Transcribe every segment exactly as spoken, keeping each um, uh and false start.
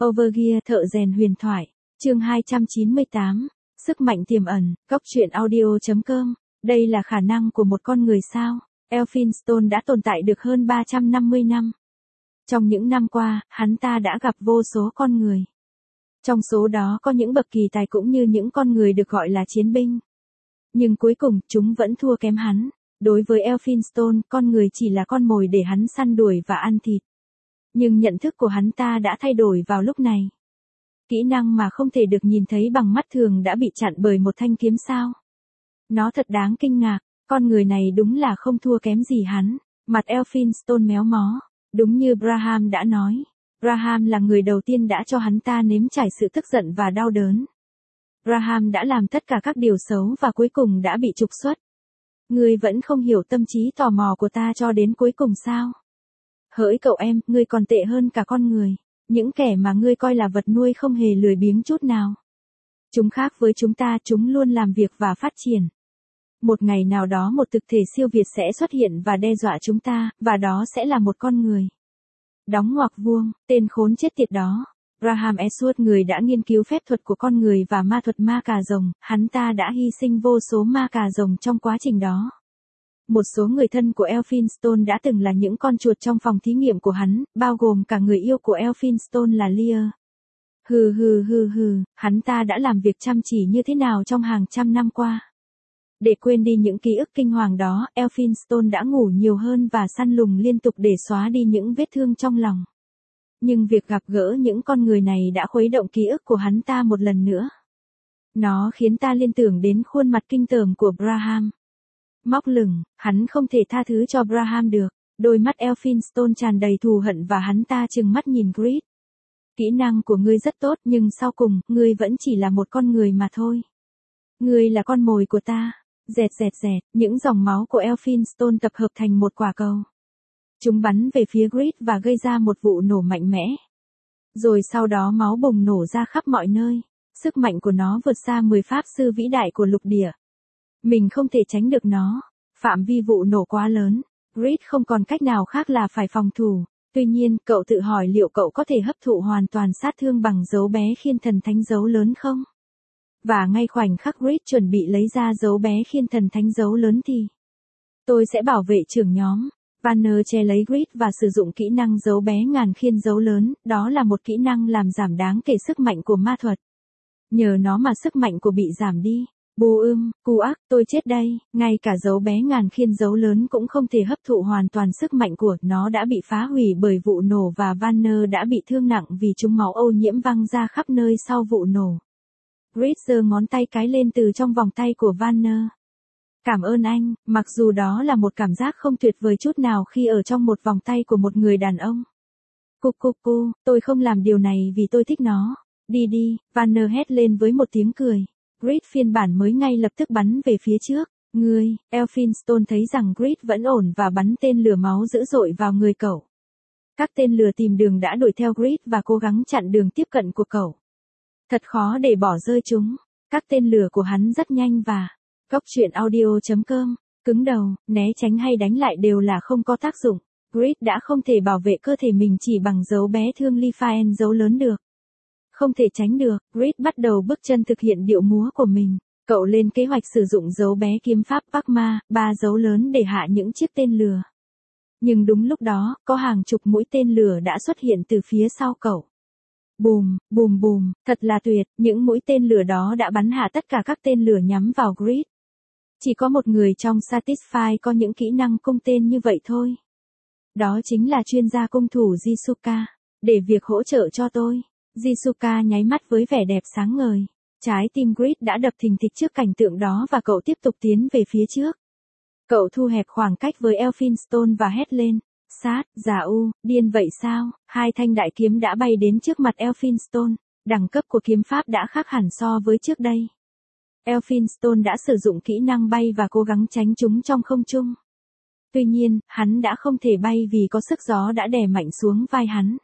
Overgear thợ rèn huyền thoại, chương hai trăm chín mươi tám, sức mạnh tiềm ẩn, góc truyện audio chấm com, đây là khả năng của một con người sao? Elphinstone đã tồn tại được hơn ba trăm năm mươi năm. Trong những năm qua, hắn ta đã gặp vô số con người. Trong số đó có những bậc kỳ tài cũng như những con người được gọi là chiến binh. Nhưng cuối cùng, chúng vẫn thua kém hắn. Đối với Elphinstone, con người chỉ là con mồi để hắn săn đuổi và ăn thịt. Nhưng nhận thức của hắn ta đã thay đổi vào lúc này. Kỹ năng mà không thể được nhìn thấy bằng mắt thường đã bị chặn bởi một thanh kiếm sao. Nó thật đáng kinh ngạc, con người này đúng là không thua kém gì hắn. Mặt Elphinstone méo mó, đúng như Braham đã nói. Braham là người đầu tiên đã cho hắn ta nếm trải sự tức giận và đau đớn. Braham đã làm tất cả các điều xấu và cuối cùng đã bị trục xuất. Ngươi vẫn không hiểu tâm trí tò mò của ta cho đến cuối cùng sao? Hỡi cậu em, ngươi còn tệ hơn cả con người. Những kẻ mà ngươi coi là vật nuôi không hề lười biếng chút nào. Chúng khác với chúng ta, chúng luôn làm việc và phát triển. Một ngày nào đó một thực thể siêu việt sẽ xuất hiện và đe dọa chúng ta, và đó sẽ là một con người. Đóng ngoặc vuông, tên khốn chết tiệt đó. Graham Eastwood, người đã nghiên cứu phép thuật của con người và ma thuật ma cà rồng, hắn ta đã hy sinh vô số ma cà rồng trong quá trình đó. Một số người thân của Elphinstone đã từng là những con chuột trong phòng thí nghiệm của hắn, bao gồm cả người yêu của Elphinstone là Lear. Hừ hừ hừ hừ, hắn ta đã làm việc chăm chỉ như thế nào trong hàng trăm năm qua. Để quên đi những ký ức kinh hoàng đó, Elphinstone đã ngủ nhiều hơn và săn lùng liên tục để xóa đi những vết thương trong lòng. Nhưng việc gặp gỡ những con người này đã khuấy động ký ức của hắn ta một lần nữa. Nó khiến ta liên tưởng đến khuôn mặt kinh tởm của Braham. Móc lửng, hắn không thể tha thứ cho Braham được. Đôi mắt Elphinstone tràn đầy thù hận và hắn ta trừng mắt nhìn Grid. Kỹ năng của ngươi rất tốt nhưng sau cùng, ngươi vẫn chỉ là một con người mà thôi. Ngươi là con mồi của ta. Dẹt dẹt dẹt, những dòng máu của Elphinstone tập hợp thành một quả cầu. Chúng bắn về phía Grid và gây ra một vụ nổ mạnh mẽ. Rồi sau đó máu bùng nổ ra khắp mọi nơi. Sức mạnh của nó vượt xa mười pháp sư vĩ đại của lục địa. Mình không thể tránh được nó. Phạm vi vụ nổ quá lớn. Grid không còn cách nào khác là phải phòng thủ. Tuy nhiên, cậu tự hỏi liệu cậu có thể hấp thụ hoàn toàn sát thương bằng dấu bé khiên thần thánh dấu lớn không? Và ngay khoảnh khắc Grid chuẩn bị lấy ra dấu bé khiên thần thánh dấu lớn thì tôi sẽ bảo vệ trưởng nhóm. Vanner che lấy Grid và sử dụng kỹ năng dấu bé ngàn khiên dấu lớn, đó là một kỹ năng làm giảm đáng kể sức mạnh của ma thuật. Nhờ nó mà sức mạnh của bị giảm đi. Bù ưm, cu ác, tôi chết đây, ngay cả dấu bé ngàn khiên dấu lớn cũng không thể hấp thụ hoàn toàn sức mạnh của nó đã bị phá hủy bởi vụ nổ và Vanner đã bị thương nặng vì chúng máu ô nhiễm văng ra khắp nơi sau vụ nổ. Grid giơ ngón tay cái lên từ trong vòng tay của Vanner. Cảm ơn anh, mặc dù đó là một cảm giác không tuyệt vời chút nào khi ở trong một vòng tay của một người đàn ông. Cục cục cu, tôi không làm điều này vì tôi thích nó. Đi đi, Vanner hét lên với một tiếng cười. Grid phiên bản mới ngay lập tức bắn về phía trước. Ngươi, Elphinstone thấy rằng Grid vẫn ổn và bắn tên lửa máu dữ dội vào người cậu. Các tên lửa tìm đường đã đuổi theo Grid và cố gắng chặn đường tiếp cận của cậu. Thật khó để bỏ rơi chúng. Các tên lửa của hắn rất nhanh và góc truyện audio chấm com, cứng đầu, né tránh hay đánh lại đều là không có tác dụng. Grid đã không thể bảo vệ cơ thể mình chỉ bằng dấu bé thương Liphaen dấu lớn được. Không thể tránh được, Grid bắt đầu bước chân thực hiện điệu múa của mình. Cậu lên kế hoạch sử dụng dấu bé kiếm pháp Pakma, ba dấu lớn để hạ những chiếc tên lửa. Nhưng đúng lúc đó, có hàng chục mũi tên lửa đã xuất hiện từ phía sau cậu. Bùm, bùm bùm, thật là tuyệt, những mũi tên lửa đó đã bắn hạ tất cả các tên lửa nhắm vào Grid. Chỉ có một người trong Satisfy có những kỹ năng cung tên như vậy thôi. Đó chính là chuyên gia cung thủ Jisuka. Để việc hỗ trợ cho tôi. Jisuka nháy mắt với vẻ đẹp sáng ngời. Trái tim Grid đã đập thình thịch trước cảnh tượng đó và cậu tiếp tục tiến về phía trước. Cậu thu hẹp khoảng cách với Elphinstone và hét lên. Sát, giả u, điên vậy sao? Hai thanh đại kiếm đã bay đến trước mặt Elphinstone. Đẳng cấp của kiếm pháp đã khác hẳn so với trước đây. Elphinstone đã sử dụng kỹ năng bay và cố gắng tránh chúng trong không trung. Tuy nhiên, hắn đã không thể bay vì có sức gió đã đè mạnh xuống vai hắn.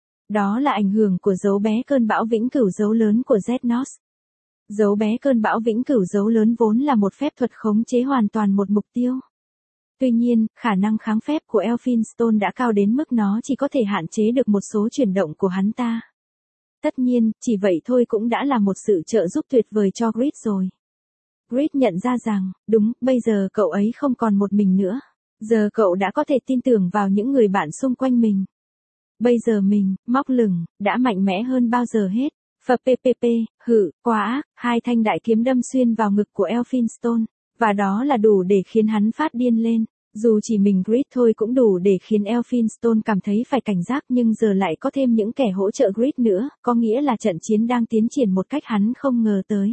Đó là ảnh hưởng của dấu bé cơn bão vĩnh cửu dấu lớn của Zednos. Dấu bé cơn bão vĩnh cửu dấu lớn vốn là một phép thuật khống chế hoàn toàn một mục tiêu. Tuy nhiên, khả năng kháng phép của Elphinstone đã cao đến mức nó chỉ có thể hạn chế được một số chuyển động của hắn ta. Tất nhiên, chỉ vậy thôi cũng đã là một sự trợ giúp tuyệt vời cho Grid rồi. Grid nhận ra rằng, đúng, bây giờ cậu ấy không còn một mình nữa. Giờ cậu đã có thể tin tưởng vào những người bạn xung quanh mình. Bây giờ mình, móc lửng, đã mạnh mẽ hơn bao giờ hết. Phập ppp, hự, quá ác, hai thanh đại kiếm đâm xuyên vào ngực của Elphinstone, và đó là đủ để khiến hắn phát điên lên. Dù chỉ mình Grid thôi cũng đủ để khiến Elphinstone cảm thấy phải cảnh giác, nhưng giờ lại có thêm những kẻ hỗ trợ Grid nữa, có nghĩa là trận chiến đang tiến triển một cách hắn không ngờ tới.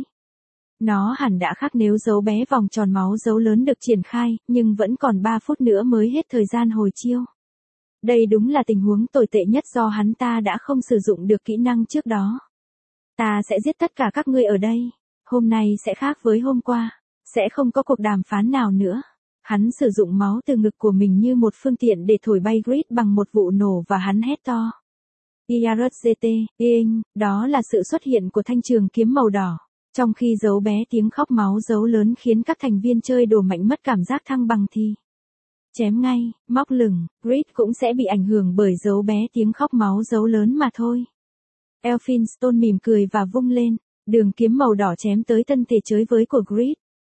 Nó hẳn đã khác nếu dấu bé vòng tròn máu dấu lớn được triển khai, nhưng vẫn còn ba phút nữa mới hết thời gian hồi chiêu. Đây đúng là tình huống tồi tệ nhất do hắn ta đã không sử dụng được kỹ năng trước đó. Ta sẽ giết tất cả các ngươi ở đây. Hôm nay sẽ khác với hôm qua. Sẽ không có cuộc đàm phán nào nữa. Hắn sử dụng máu từ ngực của mình như một phương tiện để thổi bay Grid bằng một vụ nổ và hắn hét to. Iarzt, Ing, đó là sự xuất hiện của thanh trường kiếm màu đỏ. Trong khi dấu bé tiếng khóc máu dấu lớn khiến các thành viên chơi đồ mạnh mất cảm giác thăng bằng thì chém ngay, móc lửng, Grid cũng sẽ bị ảnh hưởng bởi dấu bé tiếng khóc máu dấu lớn mà thôi. Elphinstone mỉm cười và vung lên, đường kiếm màu đỏ chém tới thân thể chới với của Grid.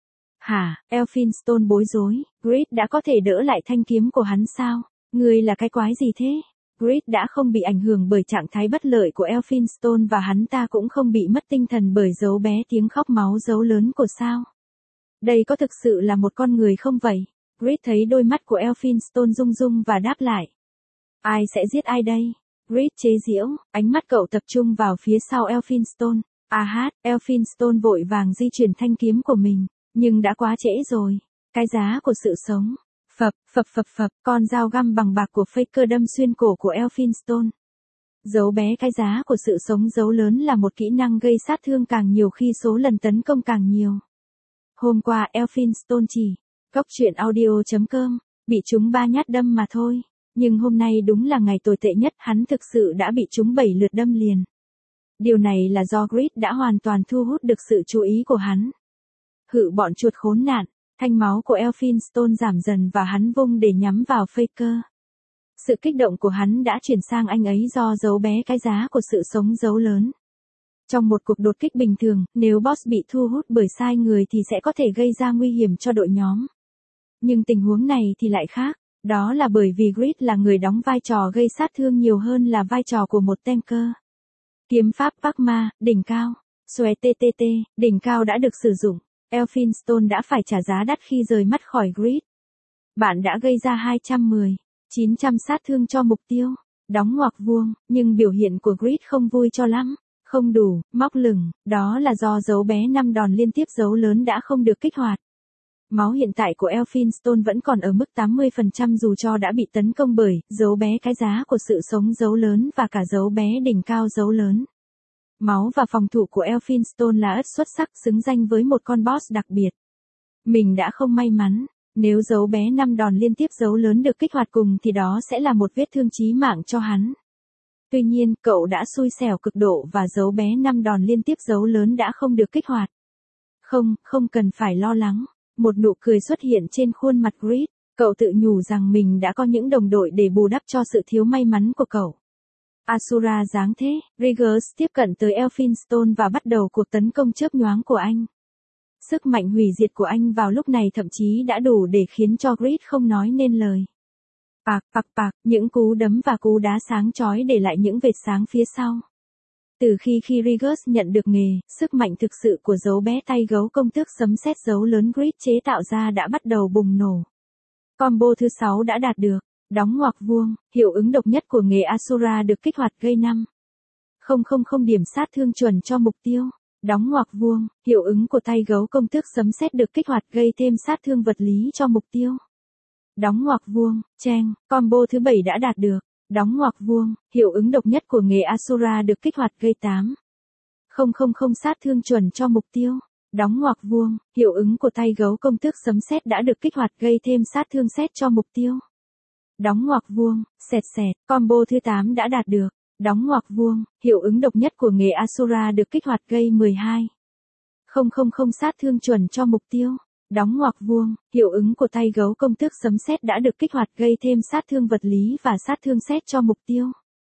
Hả, Elphinstone bối rối, Grid đã có thể đỡ lại thanh kiếm của hắn sao? Ngươi là cái quái gì thế? Grid đã không bị ảnh hưởng bởi trạng thái bất lợi của Elphinstone và hắn ta cũng không bị mất tinh thần bởi dấu bé tiếng khóc máu dấu lớn của sao. Đây có thực sự là một con người không vậy? Grid thấy đôi mắt của Elphinstone rung rung và đáp lại. Ai sẽ giết ai đây? Grid chế giễu, ánh mắt cậu tập trung vào phía sau Elphinstone. À hát, Elphinstone vội vàng di chuyển thanh kiếm của mình, nhưng đã quá trễ rồi. Cái giá của sự sống. Phập, phập phập phập, con dao găm bằng bạc của Faker đâm xuyên cổ của Elphinstone. Dấu bé cái giá của sự sống dấu lớn là một kỹ năng gây sát thương càng nhiều khi số lần tấn công càng nhiều. Hôm qua Elphinstone chỉ, góc truyện audio chấm com, bị trúng ba nhát đâm mà thôi. Nhưng hôm nay đúng là ngày tồi tệ nhất, hắn thực sự đã bị trúng bảy lượt đâm liền. Điều này là do Grid đã hoàn toàn thu hút được sự chú ý của hắn. Hự bọn chuột khốn nạn, thanh máu của Elphinstone giảm dần và hắn vung để nhắm vào Faker. Sự kích động của hắn đã chuyển sang anh ấy do dấu bé cái giá của sự sống dấu lớn. Trong một cuộc đột kích bình thường, nếu boss bị thu hút bởi sai người thì sẽ có thể gây ra nguy hiểm cho đội nhóm. Nhưng tình huống này thì lại khác, đó là bởi vì Grid là người đóng vai trò gây sát thương nhiều hơn là vai trò của một tanker. Kiếm pháp Pakma, đỉnh cao, Xòe tê tê tê, đỉnh cao đã được sử dụng. Elphinstone đã phải trả giá đắt khi rời mắt khỏi Grid. Bạn đã gây ra hai trăm mười, chín trăm sát thương cho mục tiêu. Đóng ngoặc vuông, nhưng biểu hiện của Grid không vui cho lắm. Không đủ, móc lửng, đó là do dấu bé năm đòn liên tiếp dấu lớn đã không được kích hoạt. Máu hiện tại của Elphinstone vẫn còn ở mức tám mươi phần trăm dù cho đã bị tấn công bởi dấu bé cái giá của sự sống dấu lớn và cả dấu bé đỉnh cao dấu lớn. Máu và phòng thủ của Elphinstone là ất xuất sắc, xứng danh với một con boss đặc biệt. Mình đã không may mắn, nếu dấu bé năm đòn liên tiếp dấu lớn được kích hoạt cùng thì đó sẽ là một vết thương chí mạng cho hắn. Tuy nhiên, cậu đã xui xẻo cực độ và dấu bé năm đòn liên tiếp dấu lớn đã không được kích hoạt. Không, không cần phải lo lắng. Một nụ cười xuất hiện trên khuôn mặt Grid, cậu tự nhủ rằng mình đã có những đồng đội để bù đắp cho sự thiếu may mắn của cậu. Asura dáng thế, Riggers tiếp cận tới Elphinstone và bắt đầu cuộc tấn công chớp nhoáng của anh. Sức mạnh hủy diệt của anh vào lúc này thậm chí đã đủ để khiến cho Grid không nói nên lời. Pạc pạc pạc, những cú đấm và cú đá sáng chói để lại những vệt sáng phía sau. Từ khi khi Riggers nhận được nghề, sức mạnh thực sự của dấu bé tay gấu công tước sấm sét dấu lớn Grid chế tạo ra đã bắt đầu bùng nổ. Combo thứ sáu đã đạt được, đóng ngoặc vuông, hiệu ứng độc nhất của nghề Asura được kích hoạt gây năm không không không điểm sát thương chuẩn cho mục tiêu. Đóng ngoặc vuông, hiệu ứng của tay gấu công tước sấm sét được kích hoạt gây thêm sát thương vật lý cho mục tiêu. Đóng ngoặc vuông, cheng, combo thứ bảy đã đạt được. Đóng ngoặc vuông, hiệu ứng độc nhất của nghề Asura được kích hoạt gây tám không không không sát thương chuẩn cho mục tiêu. Đóng ngoặc vuông, hiệu ứng của tay gấu công tước sấm sét đã được kích hoạt gây thêm sát thương sét cho mục tiêu. Đóng ngoặc vuông, sẹt sẹt, combo thứ tám đã đạt được. Đóng ngoặc vuông, hiệu ứng độc nhất của nghề Asura được kích hoạt gây mười hai không không không sát thương chuẩn cho mục tiêu. Đóng ngoặc vuông, hiệu ứng của tay gấu công tước sấm sét đã được kích hoạt gây thêm sát thương vật lý và sát thương sét cho mục tiêu.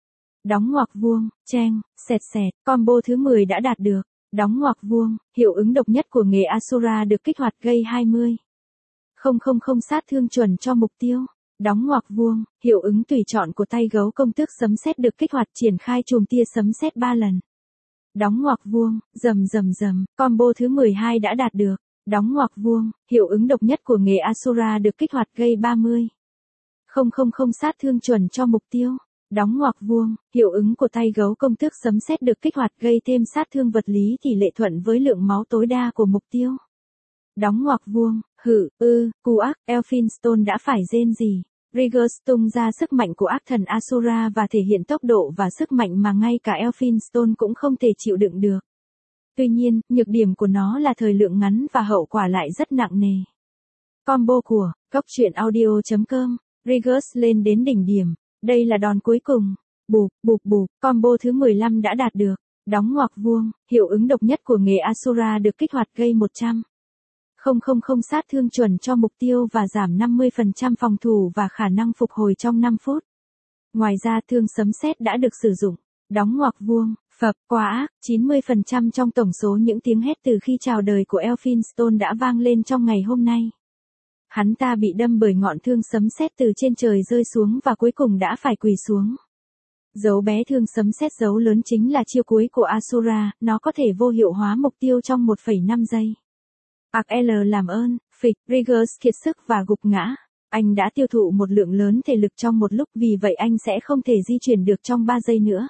Đóng ngoặc vuông, chen, sẹt sẹt, combo thứ mười đã đạt được. Đóng ngoặc vuông, hiệu ứng độc nhất của nghề Asura được kích hoạt gây hai mươi. Không không không sát thương chuẩn cho mục tiêu. Đóng ngoặc vuông, hiệu ứng tùy chọn của tay gấu công tước sấm sét được kích hoạt triển khai chùm tia sấm sét ba lần. Đóng ngoặc vuông, rầm rầm rầm, combo thứ mười hai đã đạt được. Đóng ngoặc vuông, hiệu ứng độc nhất của nghề Asura được kích hoạt gây ba mươi. Không không không sát thương chuẩn cho mục tiêu. Đóng ngoặc vuông, hiệu ứng của tay gấu công tước sấm sét được kích hoạt gây thêm sát thương vật lý tỷ lệ thuận với lượng máu tối đa của mục tiêu. Đóng ngoặc vuông, hự, ư, cu ác, Elphinstone đã phải rên gì. Rigger tung ra sức mạnh của ác thần Asura và thể hiện tốc độ và sức mạnh mà ngay cả Elphinstone cũng không thể chịu đựng được. Tuy nhiên, nhược điểm của nó là thời lượng ngắn và hậu quả lại rất nặng nề. Combo của Cốc truyện audio chấm com, Riggers lên đến đỉnh điểm. Đây là đòn cuối cùng. Bụp, bụp bụp, combo thứ mười lăm đã đạt được. Đóng ngoặc vuông, hiệu ứng độc nhất của nghề Asura được kích hoạt gây một trăm. Không không không sát thương chuẩn cho mục tiêu và giảm năm mươi phần trăm phòng thủ và khả năng phục hồi trong năm phút. Ngoài ra thương sấm sét đã được sử dụng. Đóng ngoặc vuông, phập, quá ác, chín mươi phần trăm trong tổng số những tiếng hét từ khi chào đời của Elphinstone đã vang lên trong ngày hôm nay. Hắn ta bị đâm bởi ngọn thương sấm sét từ trên trời rơi xuống và cuối cùng đã phải quỳ xuống. Dấu bé thương sấm sét dấu lớn chính là chiêu cuối của Asura, nó có thể vô hiệu hóa mục tiêu trong một phẩy năm giây. Ark L làm ơn, phịch, Riggers kiệt sức và gục ngã. Anh đã tiêu thụ một lượng lớn thể lực trong một lúc, vì vậy anh sẽ không thể di chuyển được trong ba giây nữa.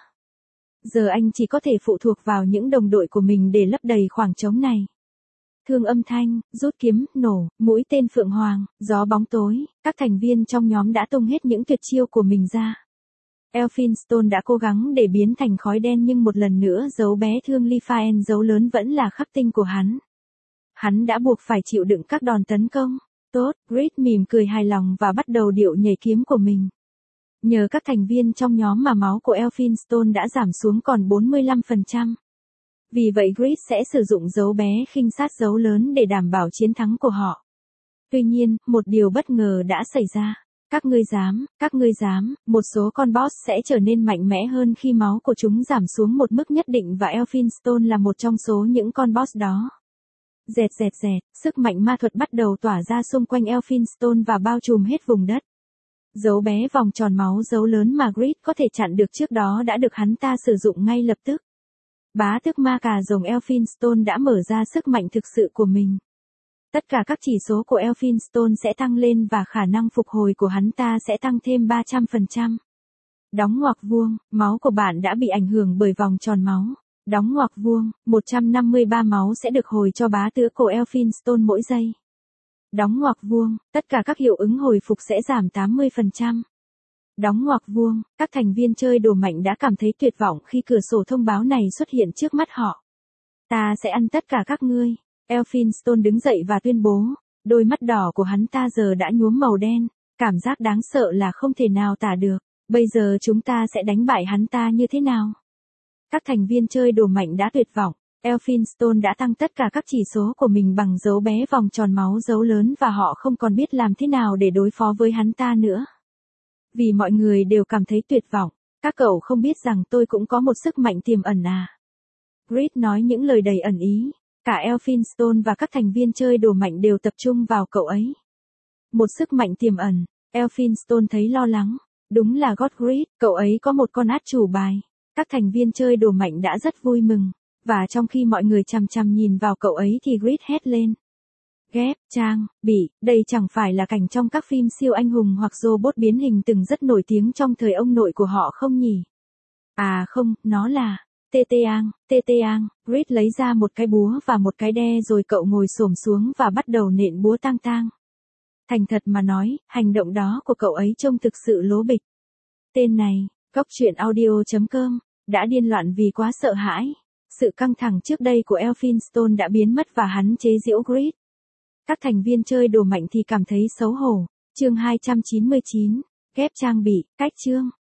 Giờ anh chỉ có thể phụ thuộc vào những đồng đội của mình để lấp đầy khoảng trống này. Thương âm thanh, rút kiếm, nổ, mũi tên phượng hoàng, gió bóng tối, các thành viên trong nhóm đã tung hết những tuyệt chiêu của mình ra. Elphinstone đã cố gắng để biến thành khói đen, nhưng một lần nữa dấu bé thương Liphaen dấu lớn vẫn là khắc tinh của hắn. Hắn đã buộc phải chịu đựng các đòn tấn công. Tốt, Grid mỉm cười hài lòng và bắt đầu điệu nhảy kiếm của mình. Nhờ các thành viên trong nhóm mà máu của Elphinstone đã giảm xuống còn bốn mươi lăm phần trăm. Vì vậy Grid sẽ sử dụng dấu bé khinh sát dấu lớn để đảm bảo chiến thắng của họ. Tuy nhiên, một điều bất ngờ đã xảy ra. Các ngươi dám, các ngươi dám, một số con boss sẽ trở nên mạnh mẽ hơn khi máu của chúng giảm xuống một mức nhất định, và Elphinstone là một trong số những con boss đó. Dẹt dẹt dẹt, sức mạnh ma thuật bắt đầu tỏa ra xung quanh Elphinstone và bao trùm hết vùng đất. Dấu bé vòng tròn máu dấu lớn mà Grid có thể chặn được trước đó đã được hắn ta sử dụng ngay lập tức. Bá tước ma cà rồng Elphinstone đã mở ra sức mạnh thực sự của mình. Tất cả các chỉ số của Elphinstone sẽ tăng lên và khả năng phục hồi của hắn ta sẽ tăng thêm ba trăm phần trăm. Đóng ngoặc vuông, máu của bạn đã bị ảnh hưởng bởi vòng tròn máu. Đóng ngoặc vuông, một trăm năm mươi ba máu sẽ được hồi cho bá tước của Elphinstone mỗi giây. Đóng ngoặc vuông, tất cả các hiệu ứng hồi phục sẽ giảm tám mươi phần trăm. Đóng ngoặc vuông, các thành viên chơi đồ mạnh đã cảm thấy tuyệt vọng khi cửa sổ thông báo này xuất hiện trước mắt họ. Ta sẽ ăn tất cả các ngươi. Elphinstone đứng dậy và tuyên bố, đôi mắt đỏ của hắn ta giờ đã nhuốm màu đen, cảm giác đáng sợ là không thể nào tả được. Bây giờ chúng ta sẽ đánh bại hắn ta như thế nào? Các thành viên chơi đồ mạnh đã tuyệt vọng. Elphinstone đã tăng tất cả các chỉ số của mình bằng dấu bé vòng tròn máu dấu lớn và họ không còn biết làm thế nào để đối phó với hắn ta nữa. Vì mọi người đều cảm thấy tuyệt vọng, các cậu không biết rằng tôi cũng có một sức mạnh tiềm ẩn à? Grid nói những lời đầy ẩn ý. Cả Elphinstone và các thành viên chơi đồ mạnh đều tập trung vào cậu ấy. Một sức mạnh tiềm ẩn. Elphinstone thấy lo lắng. Đúng là God Grid, cậu ấy có một con át chủ bài. Các thành viên chơi đồ mạnh đã rất vui mừng. Và trong khi mọi người chằm chằm nhìn vào cậu ấy thì Grid hét lên. Ghép, trang, bị, đây chẳng phải là cảnh trong các phim siêu anh hùng hoặc robot biến hình từng rất nổi tiếng trong thời ông nội của họ không nhỉ? À không, nó là... Tê tê ang, tê tê ang, Grid lấy ra một cái búa và một cái đe rồi cậu ngồi xổm xuống và bắt đầu nện búa tang tang. Thành thật mà nói, hành động đó của cậu ấy trông thực sự lố bịch. Tên này, Cốc truyện audio chấm com, đã điên loạn vì quá sợ hãi. Sự căng thẳng trước đây của Elphinstone đã biến mất và hắn chế giễu Grid. Các thành viên chơi đồ mạnh thì cảm thấy xấu hổ. Chương hai trăm chín mươi chín, ghép trang bị, cách chương.